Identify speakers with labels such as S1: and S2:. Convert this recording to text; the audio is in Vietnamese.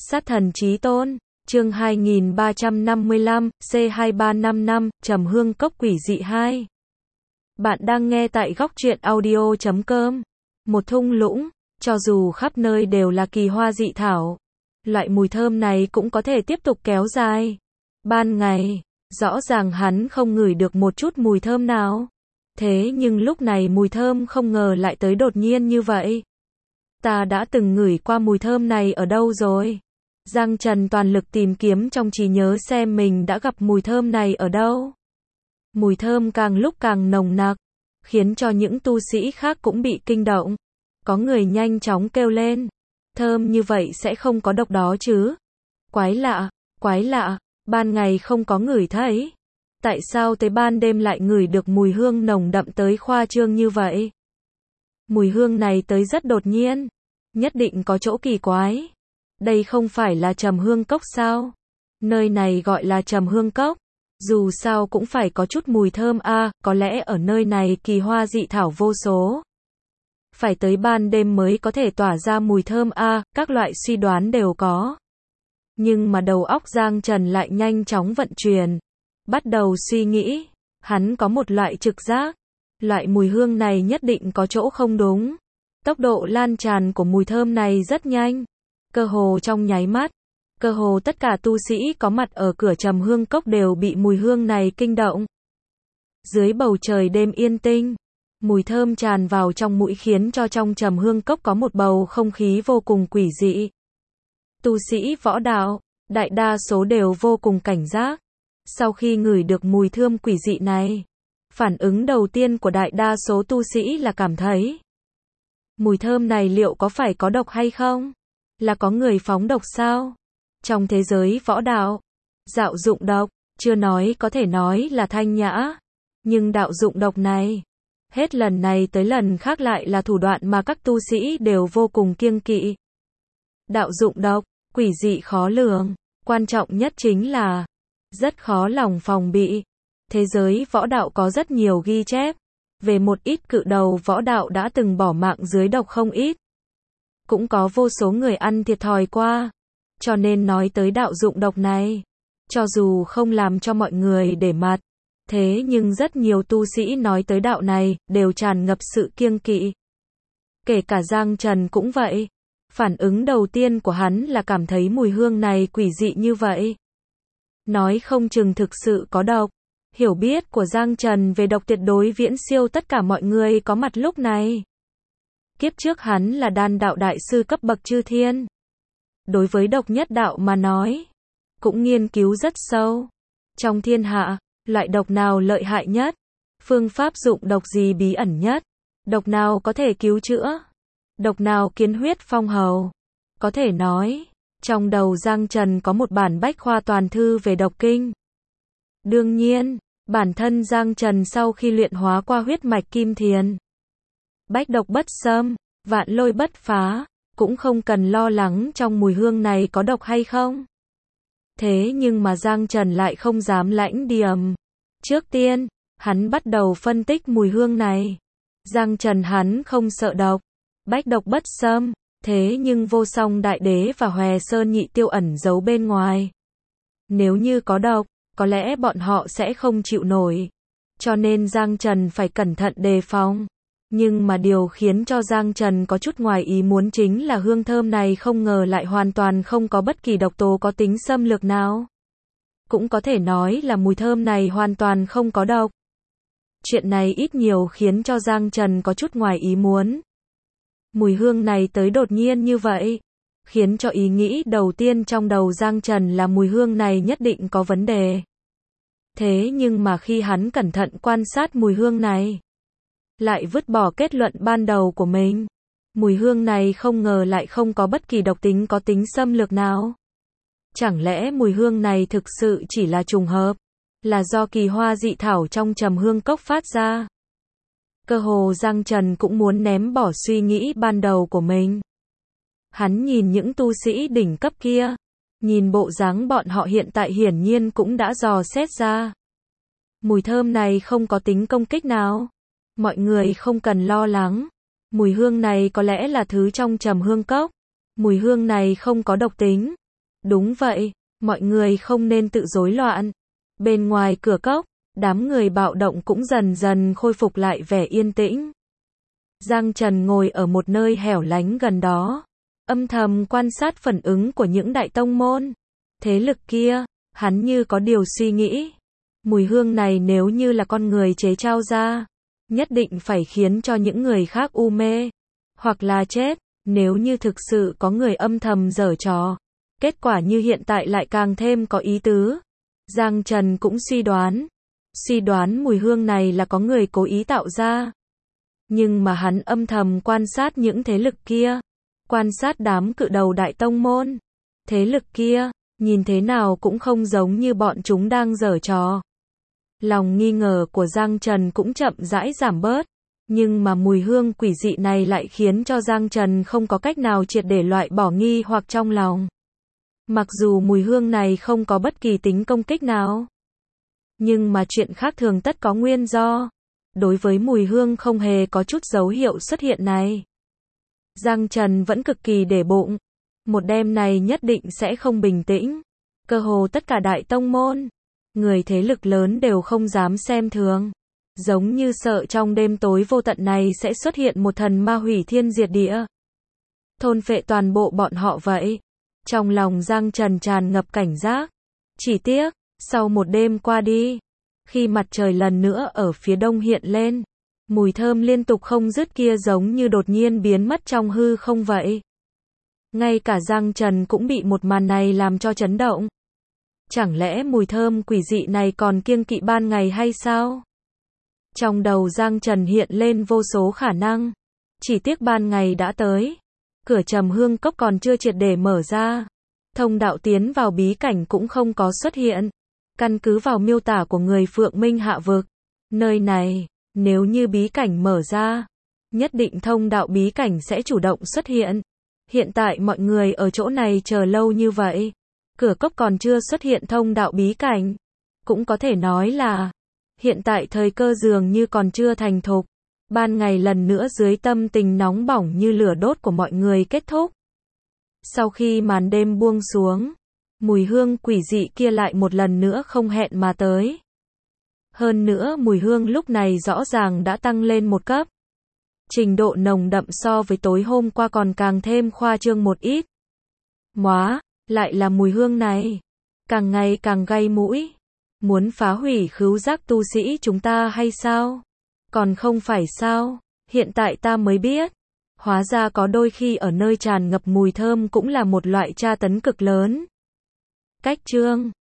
S1: Sát thần chí tôn, chương 2355, C2355, trầm hương cốc quỷ dị 2. Bạn đang nghe tại góc truyện audio.com. Một thung lũng, cho dù khắp nơi đều là kỳ hoa dị thảo, loại mùi thơm này cũng có thể tiếp tục kéo dài. Ban ngày, rõ ràng hắn không ngửi được một chút mùi thơm nào. Thế nhưng lúc này mùi thơm không ngờ lại tới đột nhiên như vậy. Ta đã từng ngửi qua mùi thơm này ở đâu rồi? Giang Trần toàn lực tìm kiếm trong trí nhớ xem mình đã gặp mùi thơm này ở đâu. Mùi thơm càng lúc càng nồng nặc, khiến cho những tu sĩ khác cũng bị kinh động. Có người nhanh chóng kêu lên, thơm như vậy sẽ không có độc đó chứ? Quái lạ, ban ngày không có ngửi thấy. Tại sao tới ban đêm lại ngửi được mùi hương nồng đậm tới khoa trương như vậy? Mùi hương này tới rất đột nhiên, nhất định có chỗ kỳ quái. Đây không phải là trầm hương cốc sao? Nơi này gọi là trầm hương cốc, dù sao cũng phải có chút mùi thơm có lẽ ở nơi này kỳ hoa dị thảo vô số. Phải tới ban đêm mới có thể tỏa ra mùi thơm các loại suy đoán đều có. Nhưng mà đầu óc Giang Trần lại nhanh chóng vận chuyển, bắt đầu suy nghĩ, hắn có một loại trực giác, loại mùi hương này nhất định có chỗ không đúng. Tốc độ lan tràn của mùi thơm này rất nhanh, cơ hồ trong nháy mắt, cơ hồ tất cả tu sĩ có mặt ở cửa trầm hương cốc đều bị mùi hương này kinh động. Dưới bầu trời đêm yên tĩnh, mùi thơm tràn vào trong mũi khiến cho trong trầm hương cốc có một bầu không khí vô cùng quỷ dị. Tu sĩ võ đạo, đại đa số đều vô cùng cảnh giác. Sau khi ngửi được mùi thơm quỷ dị này, phản ứng đầu tiên của đại đa số tu sĩ là cảm thấy mùi thơm này liệu có phải có độc hay không? Là có người phóng độc sao? Trong thế giới võ đạo, đạo dụng độc, chưa nói có thể nói là thanh nhã. Nhưng đạo dụng độc này, hết lần này tới lần khác lại là thủ đoạn mà các tu sĩ đều vô cùng kiêng kỵ. Đạo dụng độc, quỷ dị khó lường, quan trọng nhất chính là rất khó lòng phòng bị. Thế giới võ đạo có rất nhiều ghi chép về một ít cự đầu võ đạo đã từng bỏ mạng dưới độc không ít. Cũng có vô số người ăn thiệt thòi qua. Cho nên nói tới đạo dụng độc này, cho dù không làm cho mọi người để mặt, thế nhưng rất nhiều tu sĩ nói tới đạo này đều tràn ngập sự kiêng kỵ. Kể cả Giang Trần cũng vậy. Phản ứng đầu tiên của hắn là cảm thấy mùi hương này quỷ dị như vậy. Nói không chừng thực sự có độc. Hiểu biết của Giang Trần về độc tuyệt đối viễn siêu tất cả mọi người có mặt lúc này. Kiếp trước hắn là đan đạo đại sư cấp bậc chư thiên. Đối với độc nhất đạo mà nói, cũng nghiên cứu rất sâu. Trong thiên hạ, loại độc nào lợi hại nhất? Phương pháp dụng độc gì bí ẩn nhất? Độc nào có thể cứu chữa? Độc nào kiến huyết phong hầu? Có thể nói, trong đầu Giang Trần có một bản bách khoa toàn thư về độc kinh. Đương nhiên, bản thân Giang Trần sau khi luyện hóa qua huyết mạch kim thiền, bách độc bất xâm, vạn lôi bất phá, cũng không cần lo lắng trong mùi hương này có độc hay không. Thế nhưng mà Giang Trần lại không dám lãnh điềm. Trước tiên, hắn bắt đầu phân tích mùi hương này. Giang Trần hắn không sợ độc, bách độc bất xâm, thế nhưng vô song đại đế và Hòe Sơn nhị tiêu ẩn giấu bên ngoài. Nếu như có độc, có lẽ bọn họ sẽ không chịu nổi. Cho nên Giang Trần phải cẩn thận đề phòng. Nhưng mà điều khiến cho Giang Trần có chút ngoài ý muốn chính là hương thơm này không ngờ lại hoàn toàn không có bất kỳ độc tố có tính xâm lược nào. Cũng có thể nói là mùi thơm này hoàn toàn không có độc. Chuyện này ít nhiều khiến cho Giang Trần có chút ngoài ý muốn. Mùi hương này tới đột nhiên như vậy, khiến cho ý nghĩ đầu tiên trong đầu Giang Trần là mùi hương này nhất định có vấn đề. Thế nhưng mà khi hắn cẩn thận quan sát mùi hương này, lại vứt bỏ kết luận ban đầu của mình. Mùi hương này không ngờ lại không có bất kỳ độc tính có tính xâm lược nào. Chẳng lẽ mùi hương này thực sự chỉ là trùng hợp, là do kỳ hoa dị thảo trong trầm hương cốc phát ra? Cơ hồ Giang Trần cũng muốn ném bỏ suy nghĩ ban đầu của mình. Hắn nhìn những tu sĩ đỉnh cấp kia, nhìn bộ dáng bọn họ hiện tại hiển nhiên cũng đã dò xét ra. Mùi thơm này không có tính công kích nào. Mọi người không cần lo lắng. Mùi hương này có lẽ là thứ trong trầm hương cốc. Mùi hương này không có độc tính. Đúng vậy, mọi người không nên tự rối loạn. Bên ngoài cửa cốc, đám người bạo động cũng dần dần khôi phục lại vẻ yên tĩnh. Giang Trần ngồi ở một nơi hẻo lánh gần đó, âm thầm quan sát phản ứng của những đại tông môn, thế lực kia, hắn như có điều suy nghĩ. Mùi hương này nếu như là con người chế trao ra, nhất định phải khiến cho những người khác u mê, hoặc là chết, nếu như thực sự có người âm thầm giở trò. Kết quả như hiện tại lại càng thêm có ý tứ. Giang Trần cũng suy đoán mùi hương này là có người cố ý tạo ra. Nhưng mà hắn âm thầm quan sát những thế lực kia, quan sát đám cự đầu đại tông môn. Thế lực kia, nhìn thế nào cũng không giống như bọn chúng đang giở trò. Lòng nghi ngờ của Giang Trần cũng chậm rãi giảm bớt, nhưng mà mùi hương quỷ dị này lại khiến cho Giang Trần không có cách nào triệt để loại bỏ nghi hoặc trong lòng. Mặc dù mùi hương này không có bất kỳ tính công kích nào, nhưng mà chuyện khác thường tất có nguyên do. Đối với mùi hương không hề có chút dấu hiệu xuất hiện này, Giang Trần vẫn cực kỳ để bụng. Một đêm này nhất định sẽ không bình tĩnh. Cơ hồ tất cả đại tông môn, người thế lực lớn đều không dám xem thường. Giống như sợ trong đêm tối vô tận này sẽ xuất hiện một thần ma hủy thiên diệt địa, thôn phệ toàn bộ bọn họ vậy. Trong lòng Giang Trần tràn ngập cảnh giác. Chỉ tiếc, sau một đêm qua đi, khi mặt trời lần nữa ở phía đông hiện lên, mùi thơm liên tục không dứt kia giống như đột nhiên biến mất trong hư không vậy. Ngay cả Giang Trần cũng bị một màn này làm cho chấn động. Chẳng lẽ mùi thơm quỷ dị này còn kiêng kỵ ban ngày hay sao? Trong đầu Giang Trần hiện lên vô số khả năng. Chỉ tiếc ban ngày đã tới, cửa Trầm Hương Cốc còn chưa triệt để mở ra, thông đạo tiến vào bí cảnh cũng không có xuất hiện. Căn cứ vào miêu tả của người Phượng Minh Hạ Vực, nơi này, nếu như bí cảnh mở ra, nhất định thông đạo bí cảnh sẽ chủ động xuất hiện. Hiện tại mọi người ở chỗ này chờ lâu như vậy, cửa cốc còn chưa xuất hiện thông đạo bí cảnh. Cũng có thể nói là, hiện tại thời cơ dường như còn chưa thành thục. Ban ngày lần nữa dưới tâm tình nóng bỏng như lửa đốt của mọi người kết thúc. Sau khi màn đêm buông xuống, mùi hương quỷ dị kia lại một lần nữa không hẹn mà tới. Hơn nữa mùi hương lúc này rõ ràng đã tăng lên một cấp. Trình độ nồng đậm so với tối hôm qua còn càng thêm khoa trương một ít. Móa, lại là mùi hương này. Càng ngày càng gay mũi. Muốn phá hủy khứu giác tu sĩ chúng ta hay sao? Còn không phải sao? Hiện tại ta mới biết. Hóa ra có đôi khi ở nơi tràn ngập mùi thơm cũng là một loại tra tấn cực lớn. Cách chương